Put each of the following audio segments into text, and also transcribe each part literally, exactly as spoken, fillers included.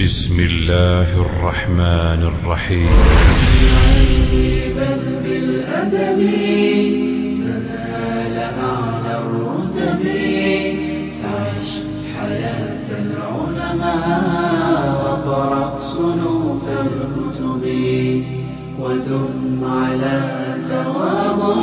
بسم الله الرحمن الرحيم. بل بالأدب تنال أعلى الرتب، عش حياة العلماء وقرأ صنوف الكتب، ودم على تواضع.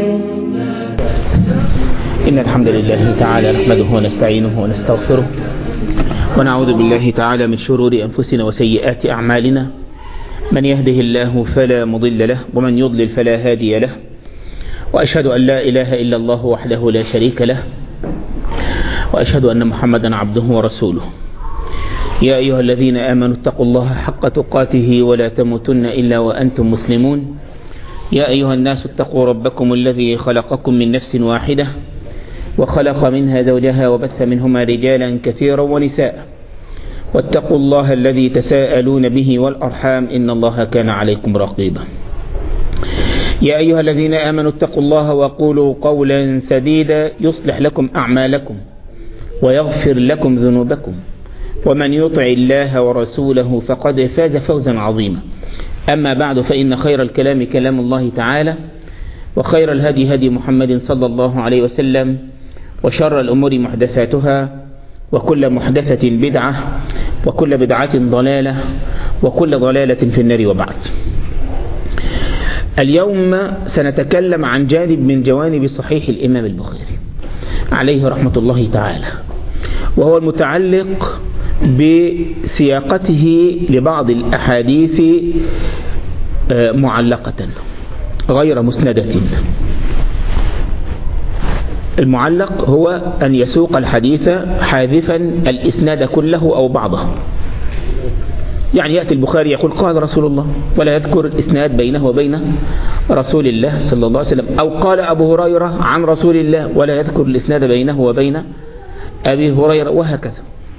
إن الحمد لله تعالى نحمده ونستعينه ونستغفره، ونعوذ بالله تعالى من شرور أنفسنا وسيئات أعمالنا. من يهده الله فلا مضل له، ومن يضلل فلا هادي له. وأشهد أن لا إله إلا الله وحده لا شريك له، وأشهد أن محمدا عبده ورسوله. يا أيها الذين آمنوا اتقوا الله حق تقاته ولا تموتن إلا وأنتم مسلمون. يا أيها الناس اتقوا ربكم الذي خلقكم من نفس واحدة، وخلق منها زوجها، وبث منهما رجالا كثيرا ونساء. واتقوا الله الذي تساءلون به والأرحام، إن الله كان عليكم رقيبا. يا أيها الذين آمنوا اتقوا الله وقولوا قولا سديدا يصلح لكم أعمالكم ويغفر لكم ذنوبكم، ومن يطع الله ورسوله فقد فاز فوزا عظيما. أما بعد، فإن خير الكلام كلام الله تعالى، وخير الهدي هدي محمد صلى الله عليه وسلم، وشر الأمور محدثاتها، وكل محدثة بدعة، وكل بدعة ضلالة، وكل ضلالة في النار. وبعد، اليوم سنتكلم عن جانب من جوانب صحيح الإمام البخاري عليه رحمة الله تعالى، وهو المتعلق بسياقته لبعض الأحاديث معلقة غير مسندة. المعلق هو أن يسوق الحديث حاذفا الإسناد كله أو بعضه. يعني يأتي البخاري يقول قال رسول الله، ولا يذكر الإسناد بينه وبين رسول الله صلى الله عليه وسلم، أو قال أبو هريرة عن رسول الله، ولا يذكر الإسناد بينه وبين أبي هريرة، وهكذا.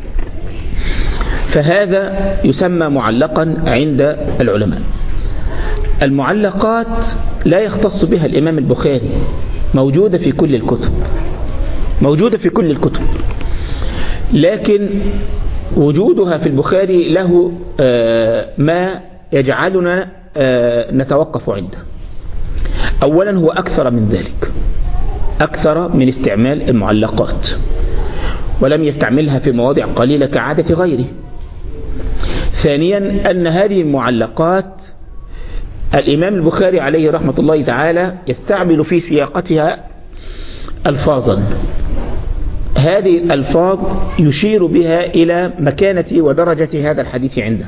فهذا يسمى معلقا عند العلماء. المعلقات لا يختص بها الإمام البخاري، موجودة في كل الكتب، موجودة في كل الكتب، لكن وجودها في البخاري له ما يجعلنا نتوقف عنده. أولا، هو أكثر من ذلك، أكثر من استعمال المعلقات، ولم يستعملها في مواضع قليلة كعادة غيره. ثانيا، أن هذه المعلقات الإمام البخاري عليه رحمة الله تعالى يستعمل في سياقتها ألفاظا، هذه الألفاظ يشير بها إلى مكانة ودرجة هذا الحديث عنده.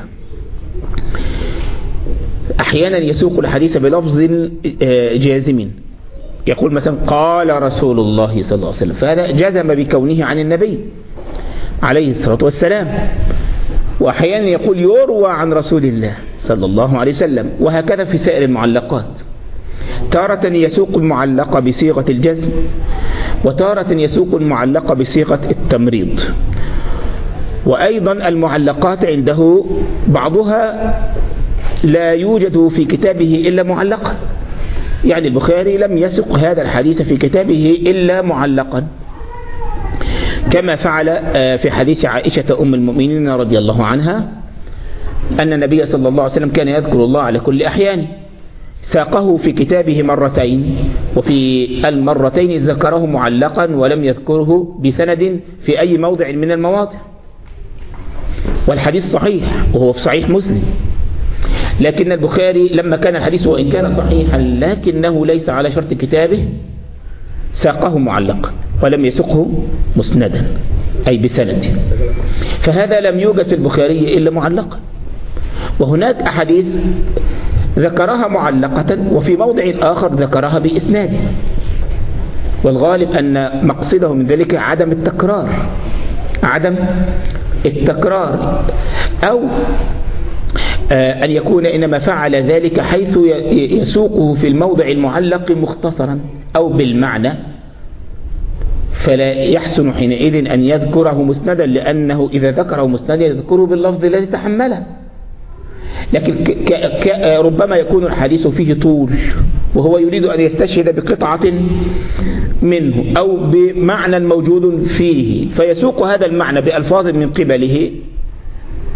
أحيانا يسوق الحديث بلفظ جازم، يقول مثلا قال رسول الله صلى الله عليه وسلم، فهذا جزم بكونه عن النبي عليه الصلاة والسلام. وأحيانا يقول يروى عن رسول الله صلى الله عليه وسلم، وهكذا في سائر المعلقات. تارة يسوق المعلقة بصيغة الجزم، وتارة يسوق المعلقة بصيغة التمريض. وأيضا المعلقات عنده بعضها لا يوجد في كتابه إلا معلقا، يعني البخاري لم يسق هذا الحديث في كتابه إلا معلقا، كما فعل في حديث عائشة أم المؤمنين رضي الله عنها أن النبي صلى الله عليه وسلم كان يذكر الله على كل أحيانه، ساقه في كتابه مرتين، وفي المرتين ذكره معلقا ولم يذكره بسند في أي موضع من المواضع. والحديث صحيح، وهو في صحيح مسلم، لكن البخاري لما كان الحديث وإن كان صحيحا لكنه ليس على شرط كتابه، ساقه معلقا ولم يسقه مسندا أي بسند. فهذا لم يوجد في البخاري إلا معلقا. وهناك أحاديث ذكرها معلقة، وفي موضع آخر ذكرها بإسناد، والغالب أن مقصده من ذلك عدم التكرار، عدم التكرار أو أن يكون إنما فعل ذلك حيث يسوقه في الموضع المعلق مختصرا أو بالمعنى، فلا يحسن حينئذ أن يذكره مسندا، لأنه إذا ذكره مسندا يذكره باللفظ الذي تحمله. لكن ك ك ربما يكون الحديث فيه طول، وهو يريد أن يستشهد بقطعة منه أو بمعنى موجود فيه، فيسوق هذا المعنى بألفاظ من قبله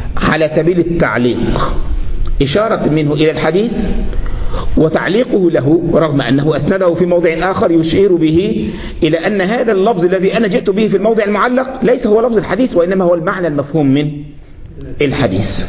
على سبيل التعليق، إشارة منه إلى الحديث وتعليقه له، رغم أنه أسنده في موضع آخر يشير به إلى أن هذا اللفظ الذي أنا جئت به في الموضع المعلق ليس هو لفظ الحديث، وإنما هو المعنى المفهوم من الحديث.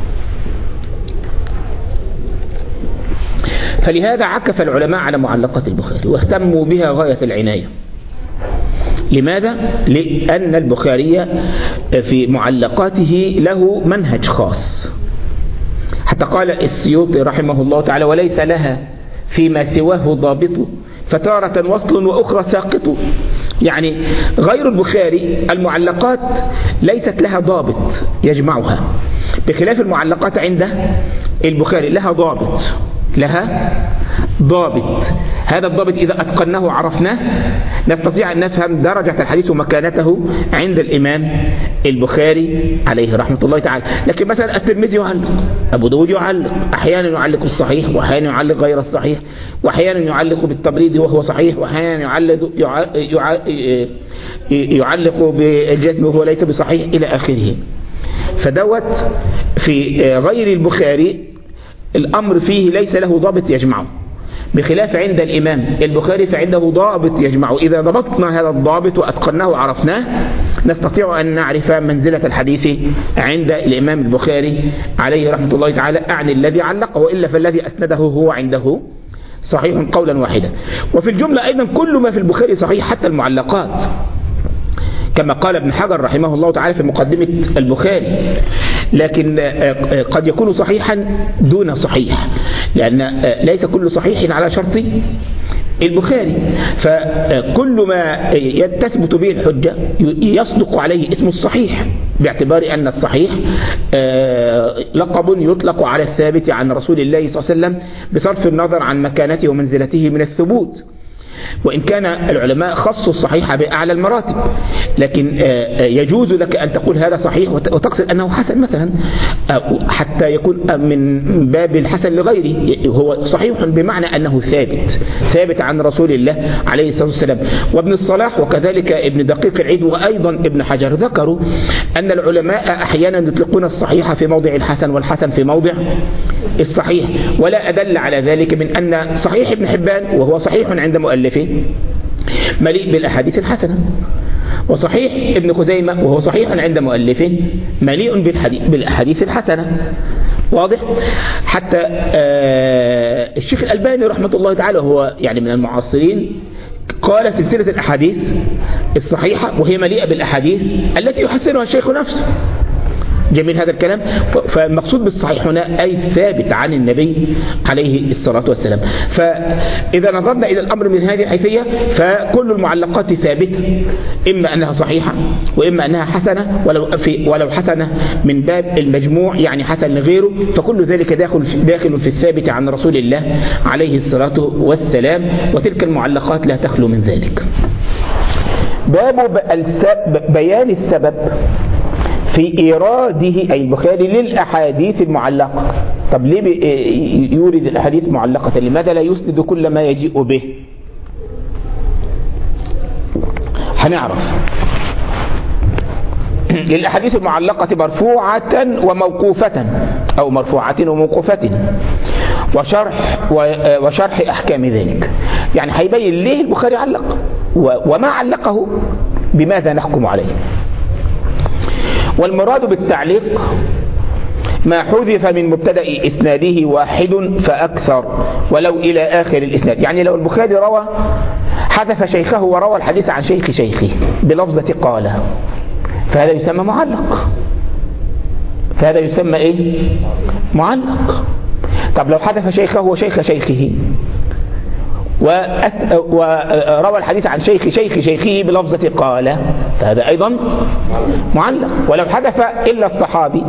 فلهذا عكف العلماء على معلقات البخاري واهتموا بها غاية العناية. لماذا؟ لأن البخاري في معلقاته له منهج خاص، حتى قال السيوطي رحمه الله تعالى: وليس لها فيما سواه ضابط، فتارة وصل وأخرى ساقط. يعني غير البخاري المعلقات ليست لها ضابط يجمعها، بخلاف المعلقات عند البخاري لها ضابط، لها ضابط. هذا الضابط إذا أتقناه عرفناه نستطيع أن نفهم درجة الحديث ومكانته عند الإمام البخاري عليه رحمة الله تعالى. لكن مثلا الترمذي يعلق، أبو داود يعلق، أحيانا يعلق الصحيح وأحيانا يعلق غير الصحيح، وأحيانا يعلق بالتبريد وهو صحيح، وأحيانا يعلق يعلق بالجزم وهو ليس بصحيح إلى آخره. فدوت في غير البخاري الأمر فيه ليس له ضابط يجمعه، بخلاف عند الإمام البخاري فعنده ضابط يجمعه. إذا ضبطنا هذا الضابط وأتقناه وعرفناه نستطيع أن نعرف منزلة الحديث عند الإمام البخاري عليه رحمة الله تعالى، أعني الذي علق، وإلا فالذي أسنده هو عنده صحيح قولا واحدا. وفي الجملة أيضا كل ما في البخاري صحيح حتى المعلقات، كما قال ابن حجر رحمه الله تعالى في مقدمة البخاري، لكن قد يكون صحيحا دون صحيح، لأن ليس كل صحيح على شرط البخاري. فكل ما تثبت به الحجة يصدق عليه اسم الصحيح، باعتبار أن الصحيح لقب يطلق على الثابت عن رسول الله صلى الله عليه وسلم بصرف النظر عن مكانته ومنزلته من الثبوت. وإن كان العلماء خصوا الصحيح بأعلى المراتب، لكن يجوز لك أن تقول هذا صحيح وتقصد أنه حسن مثلا، حتى يكون من باب الحسن لغيره. هو صحيح بمعنى أنه ثابت ثابت عن رسول الله عليه الصلاة والسلام. وابن الصلاح وكذلك ابن دقيق العيد وأيضا ابن حجر ذكروا أن العلماء أحيانا يطلقون الصحيح في موضع الحسن والحسن في موضع الصحيح، ولا أدل على ذلك من أن صحيح ابن حبان وهو صحيح عند مؤلفه مليء بالأحاديث الحسنة، وصحيح ابن خزيمة وهو صحيح عند مؤلفه مليء بالأحاديث الحسنة. واضح؟ حتى آه الشيخ الألباني رحمة الله تعالى وهو يعني من المعاصرين قال سلسلة الأحاديث الصحيحة وهي مليئة بالأحاديث التي يحسنها الشيخ نفسه. جميل هذا الكلام. فالمقصود بالصحيح هنا أي ثابت عن النبي عليه الصلاة والسلام. فإذا نظرنا إلى الأمر من هذه الحيثية فكل المعلقات ثابتة، إما أنها صحيحة وإما أنها حسنة، ولو, في ولو حسنة من باب المجموع يعني حسن لغيره، فكل ذلك داخل, داخل في الثابت عن رسول الله عليه الصلاة والسلام، وتلك المعلقات لا تخلو من ذلك. باب بيان السبب في إيراده أي البخاري للأحاديث المعلقة. طب ليه يورد الأحاديث معلقة؟ لماذا لا يسند كل ما يجيء به؟ هنعرف. للأحاديث المعلقة مرفوعة وموقوفة أو مرفوعة وموقوفة، وشرح وشرح أحكام ذلك. يعني هيبين ليه البخاري علق وما علقه بماذا نحكم عليه. والمراد بالتعليق ما حذف من مبتدأ إسناده واحد فأكثر ولو إلى آخر الإسناد. يعني لو البخاري روى حذف شيخه وروى الحديث عن شيخ شيخه بلفظة قال، فهذا يسمى معلق. فهذا يسمى إيه؟ معلق. طب لو حذف شيخه وشيخ شيخه وروى الحديث عن شيخ شيخ شيخه بلفظة قال، فهذا أيضا معلق. ولو حذف إلا الصحابي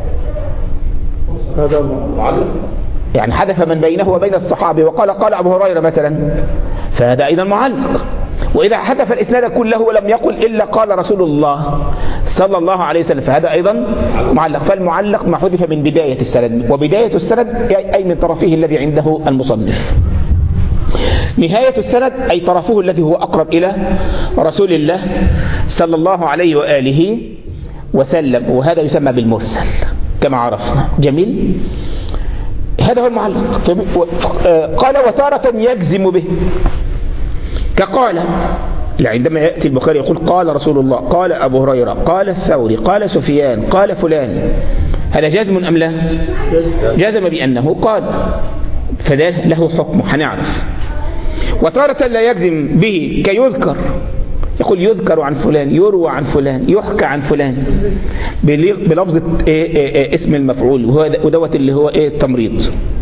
هذا معلق، يعني حذف من بينه وبين الصحابي وقال قال أبو هريرة مثلا، فهذا أيضا معلق. وإذا حذف الإسناد كله ولم يقل إلا قال رسول الله صلى الله عليه وسلم، فهذا أيضا معلق. فالمعلق ما حذف من بداية السند، وبداية السند أي من طرفه الذي عنده المصنف. نهاية السند أي طرفه الذي هو أقرب إلى رسول الله صلى الله عليه وآله وسلم، وهذا يسمى بالمرسل. كما عرفنا. جميل. هذا هو المعلق. قال وتارة يجزم به كقال، عندما يأتي البخاري يقول قال رسول الله، قال أبو هريرة، قال الثوري، قال سفيان، قال فلان، هذا جزم أم لا؟ جزم بأنه قال، فده له حكم هنعرف. وتارة لا يجزم به كيذكر، يقول يذكر عن فلان، يروى عن فلان، يحكى عن فلان بلفظ إيه إيه إيه اسم المفعول، ودوت اللي هو ايه التمريض.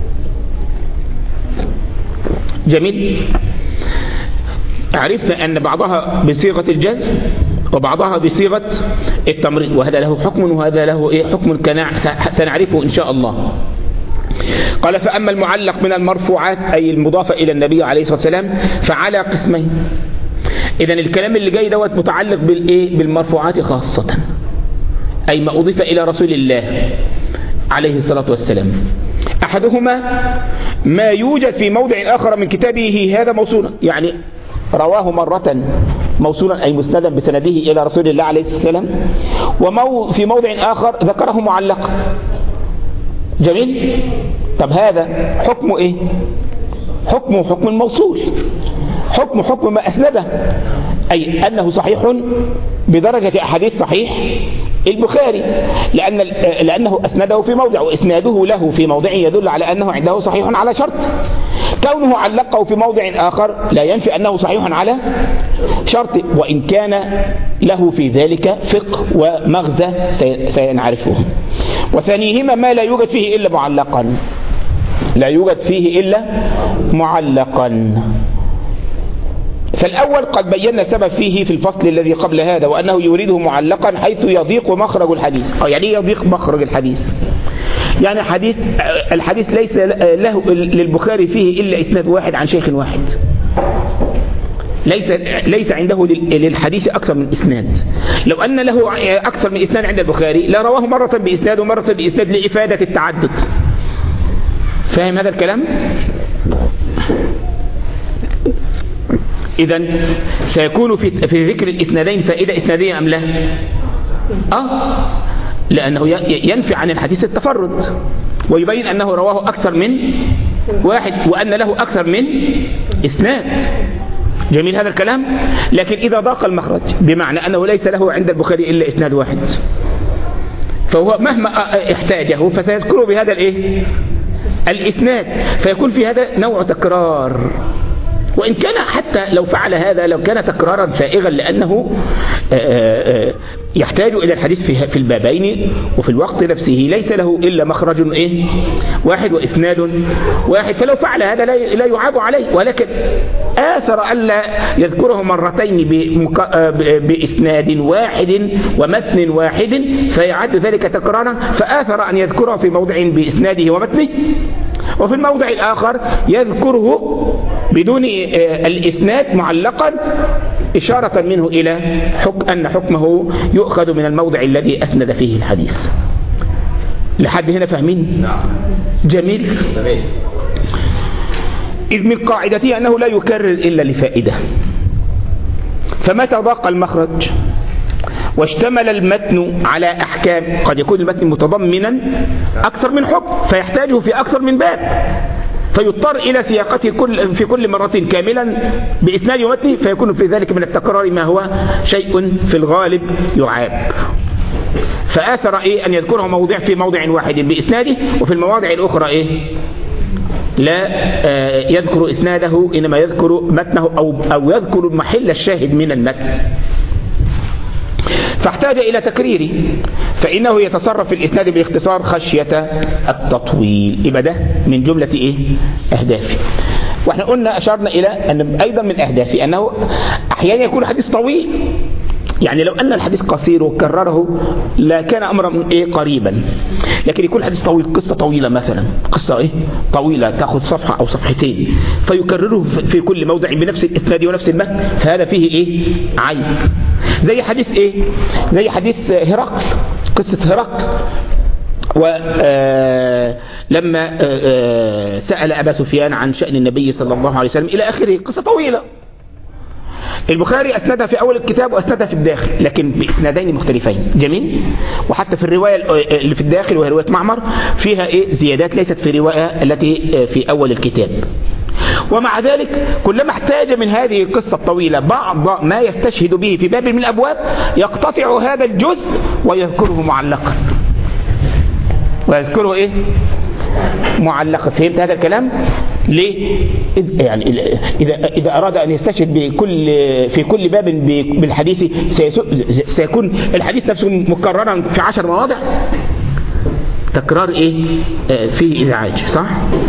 جميل. عرفنا أن بعضها بصيغة الجزم وبعضها بصيغة التمريض، وهذا له حكم وهذا له إيه حكم سنعرفه إن شاء الله. قال فأما المعلق من المرفوعات أي المضافة إلى النبي عليه الصلاة والسلام فعلى قسمين. إذن الكلام اللي جاي دوت متعلق بالإيه بالمرفوعات خاصة، أي ما أضيف إلى رسول الله عليه الصلاة والسلام. أحدهما ما يوجد في موضع آخر من كتابه هذا موصولا، يعني رواه مرة موصولا أي مسندا بسنده إلى رسول الله عليه الصلاة والسلام، وفي موضع آخر ذكره معلقا. جميل. طب هذا حكمه إيه؟ حكمه حكم الموصول، حكم حكم ما أسنده، أي أنه صحيح بدرجة أحاديث صحيح البخاري، لأن لأنه أسنده في موضع، وإسناده له في موضع يدل على أنه عنده صحيح على شرط. كونه علقه في موضع آخر لا ينفي أنه صحيح على شرط، وإن كان له في ذلك فقه ومغزى سنعرفه. وثانيهما ما لا يوجد فيه إلا معلقا، لا يوجد فيه إلا معلقا. فالأول قد بينا السبب فيه في الفصل الذي قبل هذا، وأنه يريده معلقا حيث يضيق مخرج الحديث. أو يعني يضيق مخرج الحديث، يعني حديث الحديث ليس له للبخاري فيه إلا إسناد واحد عن شيخ واحد، ليس ليس عنده للحديث أكثر من إسناد. لو أن له أكثر من إسناد عند البخاري لرواه مرة بإسناد ومرة بإسناد لإفادة التعدد. فاهم هذا الكلام؟ إذن سيكون في في ذكر الإسنادين فائدة إسنادية أم لا؟ آه، لأنه ينفي عن الحديث التفرد، ويبين أنه رواه أكثر من واحد وأن له أكثر من إسناد. جميل هذا الكلام. لكن إذا ضاق المخرج بمعنى أنه ليس له عند البخاري إلا إسناد واحد، فهو مهما احتاجه فسيذكره بهذا الإيه؟ الإسناد، فيكون في هذا نوع تكرار. وإن كان حتى لو فعل هذا لو كان تكرارا سائغا، لأنه يحتاج إلى الحديث في البابين وفي الوقت نفسه ليس له إلا مخرج إيه؟ واحد وإسناد واحد، فلو فعل هذا لا يعاب عليه. ولكن آثر ألا يذكره مرتين بإسناد واحد ومتن واحد فيعد ذلك تكرارا، فآثر أن يذكره في موضع بإسناده ومتنه، وفي الموضع الآخر يذكره بدون الإسناد معلقا، إشارة منه إلى حكم أن حكمه يؤخذ من الموضع الذي أسند فيه الحديث. لحد هنا فاهمين؟ جميل. إذ من قاعدته أنه لا يكرر إلا لفائدة، فمتى ضاق المخرج واشتمل المتن على أحكام، قد يكون المتن متضمنا أكثر من حكم فيحتاجه في أكثر من باب، فيضطر إلى سياقته كل في كل مرة كاملا بإسناد ومتن، فيكون في ذلك من التكرار ما هو شيء في الغالب يعاب. فآثر إيه أن يذكره موضع في موضع واحد بإسناده، وفي المواضع الأخرى إيه لا آه يذكر إسناده، إنما يذكر متنه أو, أو يذكر محل الشاهد من المتن، فاحتاج إلى تكريره، فإنه يتصرف في الإسناد بالاختصار خشية التطويل. يبقى ده من جملة إيه أهدافه. وإحنا قلنا أشرنا إلى أن أيضا من أهدافه أنه أحيانا يكون الحديث طويل، يعني لو أن الحديث قصير وكرره لا كان أمرا إيه قريبا، لكن يكون الحديث طويل، قصة طويلة مثلا، قصة إيه طويلة تأخذ صفحة أو صفحتين، فيكرره في كل موضع بنفس الإسناد ونفس المتن، فهذا فيه إيه عيب. زي حديث إيه زي حديث هرقل، قصة هرقل، ولما سأل أبا سفيان عن شأن النبي صلى الله عليه وسلم إلى آخره، قصة طويلة. البخاري أسندها في أول الكتاب وأسندها في الداخل، لكن بإسنادين مختلفين. جميل. وحتى في الرواية اللي في الداخل وهي رواية معمر فيها إيه زيادات ليست في الرواية التي في أول الكتاب. ومع ذلك كلما احتاج من هذه القصة الطويلة بعض ما يستشهد به في باب من الأبواب يقتطع هذا الجزء ويذكره معلقا ويذكره إيه معلقا. فهمت هذا الكلام؟ ليه؟ يعني إذا إذا أراد أن يستشهد بكل في كل باب بالحديث سيكون الحديث نفسه مكررا في عشر مواضع. تكرار إيه فيه إزعاج، صح؟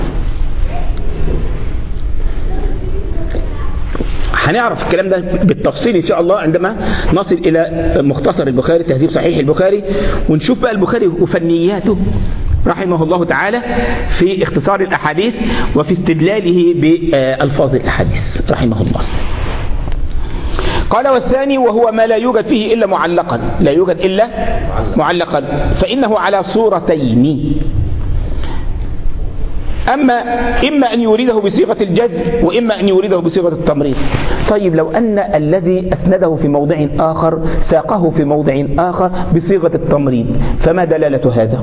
هنعرف الكلام ده بالتفصيل إن شاء الله عندما نصل إلى مختصر البخاري تهذيب صحيح البخاري، ونشوف بقى البخاري وفنياته رحمه الله تعالى في اختصار الأحاديث وفي استدلاله بألفاظ الأحاديث رحمه الله. قال والثاني وهو ما لا يوجد فيه إلا معلقا، لا يوجد إلا معلقا، فإنه على صورتين، أما إما أن يورده بصيغة الجزم وإما أن يورده بصيغة التمريض. طيب لو أن الذي أسنده في موضع آخر ساقه في موضع آخر بصيغة التمريض فما دلالة هذا؟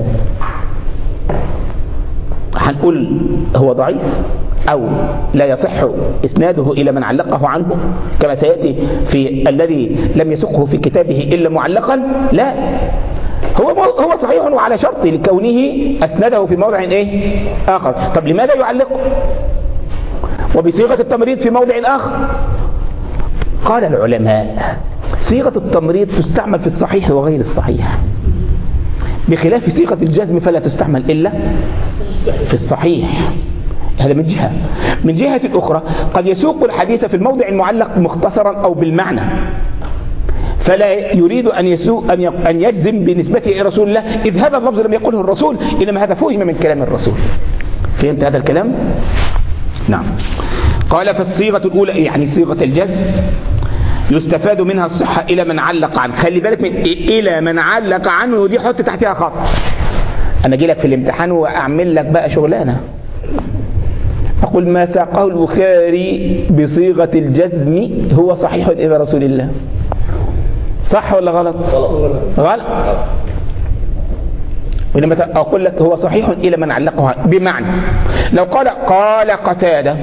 هنقول هو ضعيف أو لا يصح إسناده إلى من علقه عنه كما سيأتي في الذي لم يسقه في كتابه إلا معلقا؟ لا، هو هو صحيح وعلى شرط لكونه أسنده في موضع إيه آخر. طب لماذا يعلقه وبصيغة التمريض في موضع آخر؟ قال العلماء صيغة التمريض تستعمل في الصحيح وغير الصحيح، بخلاف صيغة الجزم فلا تستعمل إلا في الصحيح. هذا من جهة. من جهة أخرى قد يسوق الحديث في الموضع المعلق مختصرا أو بالمعنى، فلا يريد أن يسوق أن يجزم بنسبته إلى رسول الله، إذ هذا اللفظ لم يقله الرسول إنما هذا فهم من كلام الرسول. فهمت هذا الكلام؟ نعم. قال فالصيغة الأولى يعني صيغة الجزم يستفاد منها الصحة إلى من علق عنه. خلي بالك من إلى من علق عنه، ودي حط تحتها خط. أنا أجي لك في الامتحان وأعمل لك بقى شغلانة، أقول ما ساقه البخاري بصيغة الجزم هو صحيح إلى رسول الله. صح ولا غلط؟ غلط. وإنما أقول لك هو صحيح إلى من علقه، بمعنى لو قال قال قتادة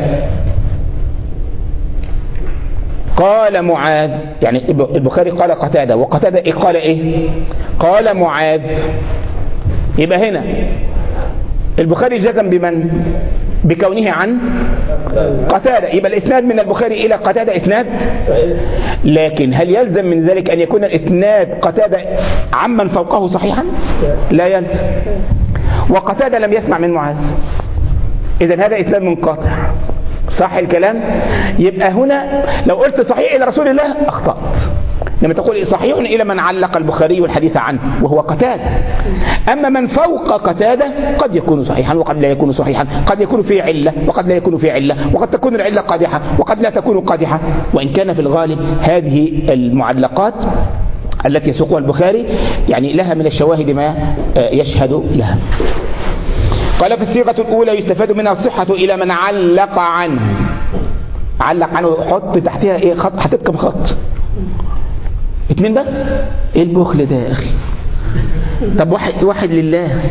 قال معاذ، يعني البخاري قال قتادة وقتادة إيه قال إيه قال معاذ، يبقى هنا البخاري جزم بمن؟ بكونه عن قتادة، يبقى الإسناد من البخاري إلى قتادة إسناد. لكن هل يلزم من ذلك أن يكون الإسناد قتادة عمن فوقه صحيحا؟ لا يلزم. وقتادة لم يسمع من معاذ، إذن هذا إسناد منقطع. صح الكلام؟ يبقى هنا لو قلت صحيح إلى رسول الله أخطأت، لما تقول صحيح إلى من علق البخاري والحديث عنه وهو قتادة. أما من فوق قتادة قد يكون صحيحا وقد لا يكون صحيحا، قد يكون فيه علة وقد لا يكون فيه علة، وقد تكون العلة قادحة وقد لا تكون قادحة، وإن كان في الغالب هذه المعلقات التي يسوقها البخاري يعني لها من الشواهد ما يشهد لها. قال في الصيغة الأولى يستفاد منها الصحة إلى من علق عنه. علق عنه حط تحتها إيه خط، حطيت كم خط؟ اتنين بس؟ ايه البخل ده يا اخي؟ طب واحد واحد لله.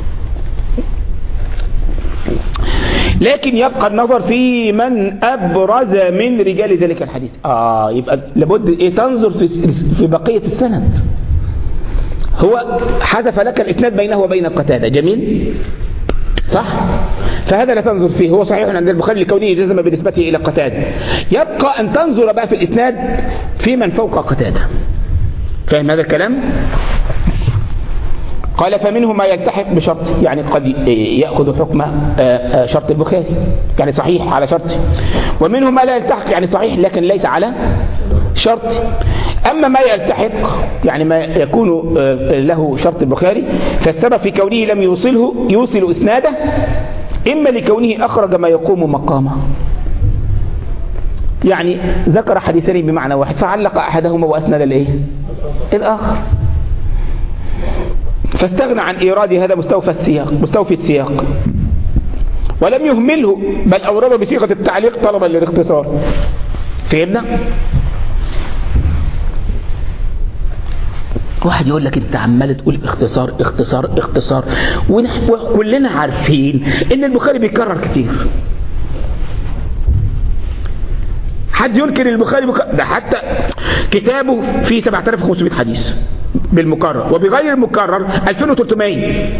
لكن يبقى النظر في من ابرز من رجال ذلك الحديث. اه يبقى لابد ايه تنظر في في بقيه السند. هو حذف لك الاسناد بينه وبين قتادة، جميل صح؟ فهذا لا تنظر فيه، هو صحيح عند البخاري لكونه جزم بنسبته إلى قتادة. يبقى أن تنظر بقى في الإسناد في من فوق قتادة. فاهم هذا الكلام؟ قال فمنه ما يلتحق بشرط، يعني قد يأخذ حكم شرط البخاري يعني صحيح على شرطه، ومنه ما لا يلتحق يعني صحيح لكن ليس على شرط. أما ما يلتحق يعني ما يكون له شرط البخاري فالسبب في كونه لم يوصله يوصل إسناده، إما لكونه أخرج ما يقوم مقامه، يعني ذكر حديثين بمعنى واحد فعلق أحدهما وأسند الإيه؟ الآخر، فاستغنى عن إيراد هذا مستوفى السياق مستوفي السياق ولم يهمله، بل أورده بصيغة التعليق طلبا للاختصار. فهمنا؟ واحد يقول لك انت عمال تقول اختصار اختصار اختصار، وكلنا عارفين ان البخاري بيكرر كتير. حد ينكر البخاري بك... ده حتى كتابه فيه سبعة آلاف وخمسمائة حديث بالمكرر، وبغير المكرر ألفين وثلاثمائة.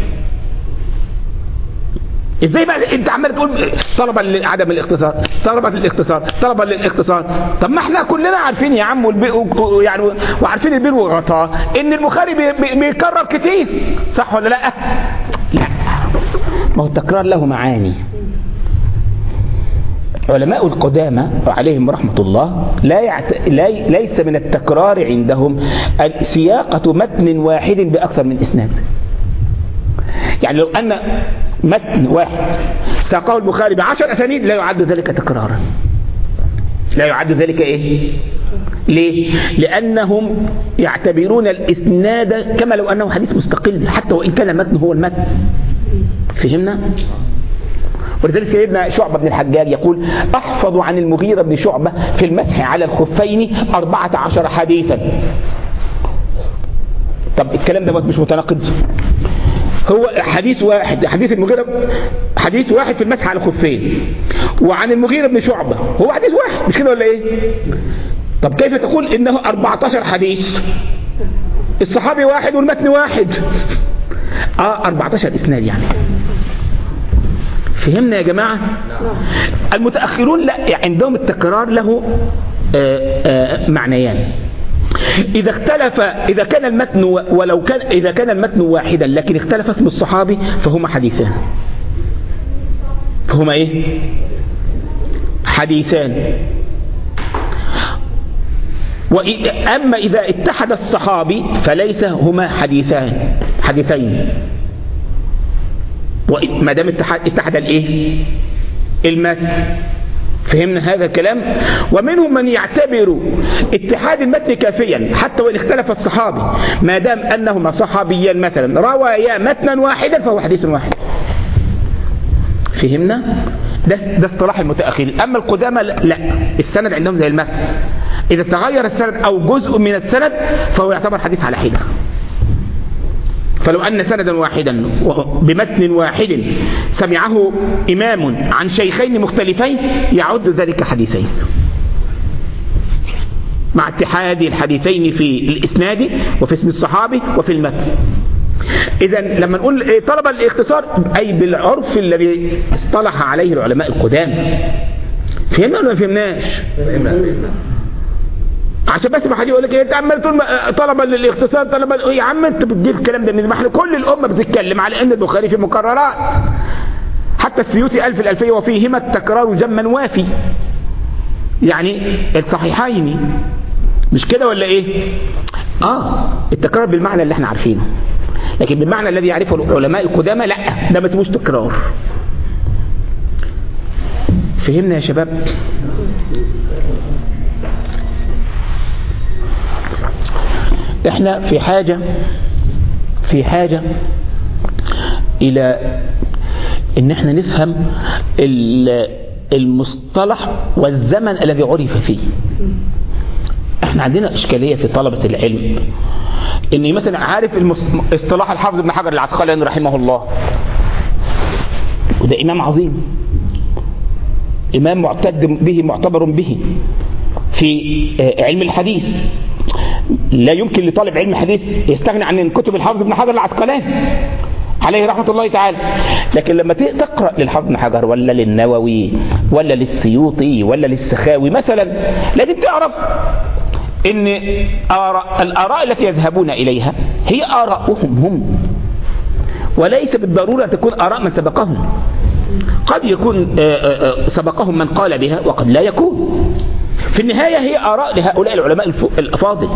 ازاي بقى انت عمال تقول طلبا لعدم الاختصار، طلبا للاختصار، طلبا للاختصار؟ طب ما احنا كلنا عارفين يا عم والبي... يعني وعارفين البير وغطاه ان البخاري بي... بي... بيكرر كتير، صح ولا لا؟ لا، ما هو التكرار له معاني. علماء القدامى عليهم رحمة الله لا يعت... لا ليس من التكرار عندهم سياقة متن واحد بأكثر من إسناد. يعني لو أن متن واحد ساقه البخاري بعشر أسانيد لا يعد ذلك تكرارا، لا يعد ذلك إيه؟ ليه؟ لأنهم يعتبرون الإسناد كما لو أنه حديث مستقل حتى وإن كان المتن هو المتن. فهمنا؟ ولذلك سيدنا شعبة بن الحجاج يقول أحفظ عن المغيرة بن شعبة في المسح على الخفين أربعة عشر حديثا. طب الكلام ده مش متناقض؟ هو حديث واحد، حديث المغيرة حديث واحد في المسح على الخفين، وعن المغيرة بن شعبة هو حديث واحد، مش كده ولا ايه؟ طب كيف تقول انه أربعة عشر حديث؟ الصحابي واحد والمتن واحد. اه أربعة عشر اسناد يعني. فهمنا يا جماعة؟ المتأخرون لا، عندهم التكرار له آآ آآ معنيان. إذا اختلف، إذا كان المتن ولو كان إذا كان المتن واحدا لكن اختلف اسم الصحابي فهما حديثان. فهما إيه؟ حديثان. وأما إذا اتحد الصحابي فليس هما حديثان حديثين. وما دام اتحد اتحد الايه؟ المتن. فهمنا هذا الكلام؟ ومنهم من يعتبر اتحاد المتن كافيا حتى وان اختلف الصحابي، ما دام انهما صحابيان مثلا روايا متنا واحدا فهو حديث واحد. فهمنا؟ ده ده اصطلاح المتأخرين. اما القدامى لا، السند عندهم زي المتن، اذا تغير السند او جزء من السند فهو يعتبر حديث على حده. فلو أن سندا واحدا بمتن واحد سمعه إمام عن شيخين مختلفين يعد ذلك حديثين مع اتحاد الحديثين في الإسناد وفي اسم الصحابي وفي المتن. إذا لما نقول طلب الاختصار أي بالعرف الذي اصطلح عليه العلماء القدام. فهمنا ولا ما فهمناش؟ عشان بس ما حد يقول لك انت عمال تقول طلبا للاختصار طلبا، يا عم انت بتجيب الكلام ده منين؟ ما احنا كل الامه بتتكلم على ان البخاري في مكررات. حتى السيوطي قال في الالفيه وفيهما التكرار جما وافي، يعني الصحيحين، مش كده ولا ايه؟ اه التكرار بالمعنى اللي احنا عارفينه، لكن بالمعنى الذي يعرفه العلماء القدامى لا، ده ما اسموش تكرار. فهمنا يا شباب؟ احنا في حاجة في حاجة الى ان احنا نفهم المصطلح والزمن الذي عرف فيه. احنا عندنا اشكالية في طلبة العلم ان مثلا عارف اصطلاح الحافظ ابن حجر العسقلاني رحمه الله، وده امام عظيم، امام معتد به معتبر به في علم الحديث. لا يمكن لطالب علم الحديث يستغني عن كتب الحافظ ابن حجر العسقلاني عليه رحمة الله تعالى. لكن لما تقرأ للحافظ ابن حجر ولا للنووي ولا للسيوطي ولا للسخاوي مثلا، لازم تعرف ان آراء الآراء التي يذهبون إليها هي آراءهم هم، وليس بالضرورة تكون آراء من سبقهم. قد يكون سبقهم من قال بها وقد لا يكون. في النهاية هي آراء لهؤلاء العلماء الأفاضل،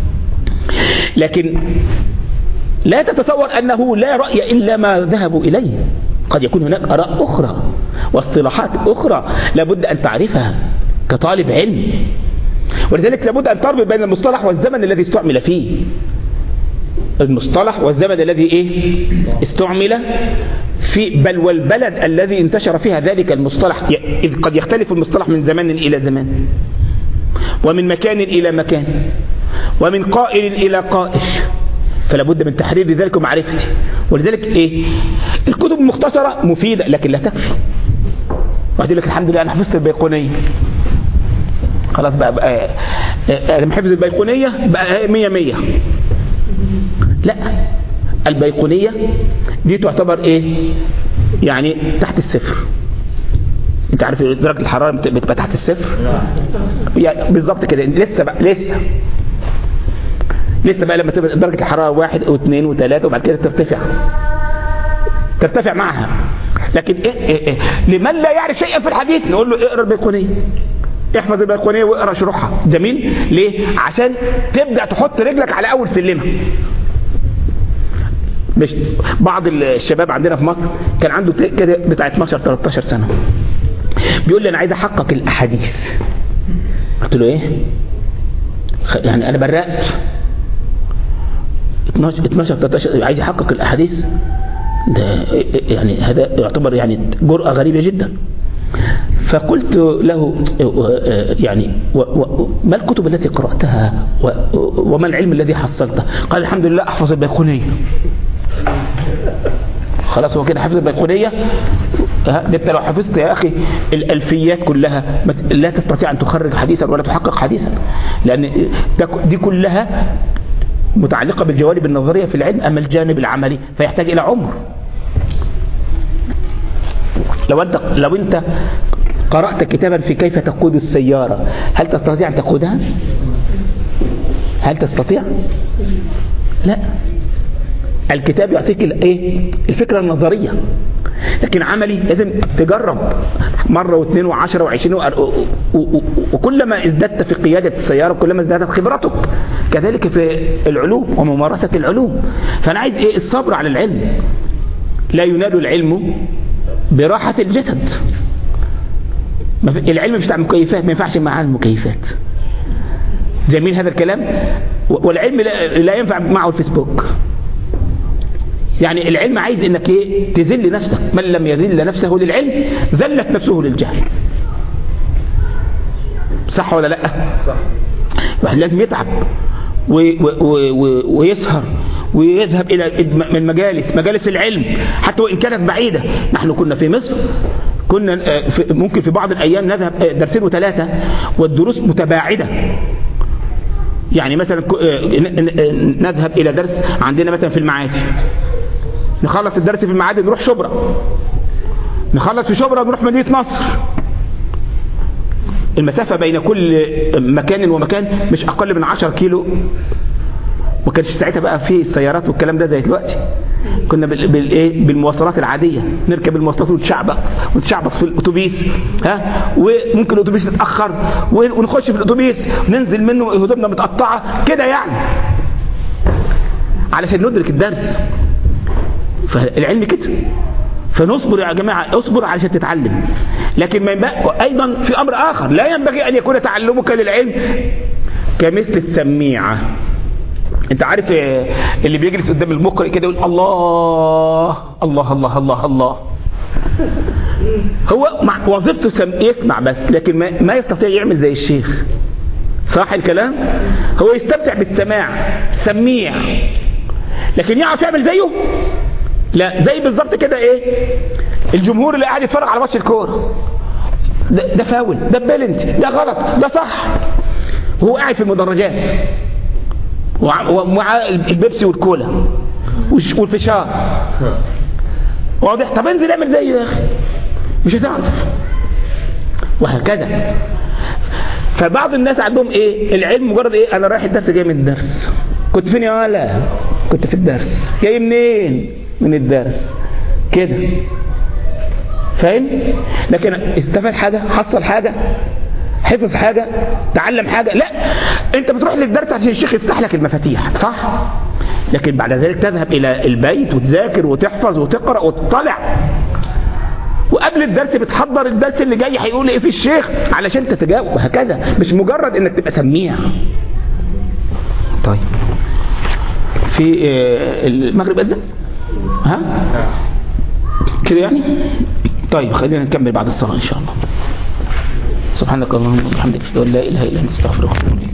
لكن لا تتصور أنه لا رأي إلا ما ذهبوا إليه. قد يكون هناك آراء أخرى واصطلاحات أخرى لابد أن تعرفها كطالب علم، ولذلك لابد أن تربط بين المصطلح والزمن الذي استعمل فيه. المصطلح والزمن الذي إيه استعمل في بل والبلد الذي انتشر فيها ذلك المصطلح، إذ قد يختلف المصطلح من زمان إلى زمان، ومن مكان إلى مكان، ومن قائل إلى قائل. فلا بد من تحرير ذلك ومعرفته. ولذلك ايه الكتب المختصرة مفيدة لكن لا تكفي. واحد يقول لك الحمد لله انا حفظت البيقونية، خلاص بقى, بقى انا حفظ البيقونية بقى مية مية. لا، البيقونية دي تعتبر ايه يعني تحت الصفر. انت عارف درجة الحرارة بتبقى تحت الصفر يعني بالظبط كده. لسه بقى لسه لسه بقى لما تبقى درجة الحرارة واحد واثنين وثلاثة وبعد كده ترتفع ترتفع معها. لكن إيه إيه إيه لمن لا يعرف شيئا في الحديث نقول له اقرأ البيقونية، احفظ البيقونية واقرأ شروحها. جميل. ليه؟ عشان تبدأ تحط رجلك على أول سلمة. مش بعض الشباب عندنا في مصر كان عنده كده بتاع اتناشر تلتاشر سنة بيقول لي انا عايز احقق الاحاديث. قلت له ايه يعني انا برقت اتناشر تلتاشر عايز يحقق الاحاديث ده يعني هذا يعتبر يعني جرأة غريبة جدا. فقلت له يعني ما الكتب التي قرأتها وما العلم الذي حصلته؟ قال الحمد لله احفظ البيقونية. خلاص هو كده حفظ البيقونية. انت لو حفظت يا اخي الالفيات كلها لا تستطيع ان تخرج حديثا ولا تحقق حديثا، لان دي كلها متعلقة بالجوانب النظرية في العلم. اما الجانب العملي فيحتاج الى عمر. لو انت لو انت قرأت كتابا في كيف تقود السيارة هل تستطيع ان تقودها؟ هل تستطيع؟ لا. الكتاب يعطيك الايه الفكرة النظرية، لكن عملي لازم تجرب مرة واثنين وعشرة وعشرين وكلما ازددت في قيادة السيارة كلما ازدادت خبرتك. كذلك في العلوم وممارسة العلوم. فأنا عايز ايه الصبر على العلم. لا ينال العلم براحة الجسد. العلم مش بتاع مكيفات، ما ينفعش معاه المكيفات. جميل هذا الكلام. والعلم لا ينفع معه الفيسبوك. يعني العلم عايز انك ايه تذل نفسك. من لم يذل نفسه للعلم ذلت نفسه للجهل. صح ولا لا؟ صح. واحد لازم يتعب ويسهر ويذهب الى من مجالس مجالس العلم حتى وان كانت بعيدة. نحن كنا في مصر كنا ممكن في بعض الايام نذهب درسين وثلاثة والدروس متباعدة. يعني مثلا نذهب الى درس عندنا مثلا في المعادي، نخلص الدرس في المعادي نروح شبرا، نخلص في شبرا نروح مدينة نصر. المسافة بين كل مكان ومكان مش اقل من عشرة كيلو. ما كانش ساعتها بقى في السيارات والكلام ده زي دلوقتي. كنا بالايه بالمواصلات العادية، نركب المواصلات ونتشعبط ونتشعبط في الاتوبيس. ها وممكن الاتوبيس يتاخر ونخش في الاتوبيس وننزل منه هدومنا متقطعة كده يعني علشان ندرك الدرس. فالعلم كده. فنصبر يا جماعة، اصبر علشان تتعلم. لكن ما ينبغي أيضا في أمر آخر، لا ينبغي أن يكون تعلمك للعلم كمثل السميعة. انت عارف اللي بيجلس قدام المقرئ كده يقول الله الله الله الله الله، هو وظيفته يسمع بس، لكن ما, ما يستطيع يعمل زي الشيخ. صح الكلام؟ هو يستمتع بالسماع سميع، لكن يعرف يعمل زيه؟ لا. زي بالظبط كده ايه الجمهور اللي قاعد يتفرج على ماتش الكوره، ده, ده فاول، ده بلنتي، ده غلط، ده صح، وهو قاعد في المدرجات ومع البيبسي والكولا والفشار. واضح؟ طب انزل اعمل زيه يا اخي، مش هتعرف. وهكذا. فبعض الناس عندهم ايه العلم مجرد ايه انا رايح الدرس جاي من الدرس. كنت فين يا ولا؟ كنت في الدرس. جاي منين؟ من الدرس كده. فاهم؟ لكن استفاد حاجة، حصل حاجة، حفظ حاجة، تعلم حاجة؟ لا، انت بتروح للدرس عشان الشيخ يفتح لك المفاتيح، صح؟ لكن بعد ذلك تذهب الى البيت وتذاكر وتحفظ وتقرأ وتطلع، وقبل الدرس بتحضر الدرس اللي جاي هيقول ايه في الشيخ علشان تتجاوب، وهكذا. مش مجرد انك تبقى سميع. طيب في المغرب أذن؟ ها؟ كده يعني؟ طيب خلينا نكمل بعد الصلاة إن شاء الله. سبحانك اللهم وبحمدك أشهد أن لا إله إلا أنت أستغفرك وأتوب إليك.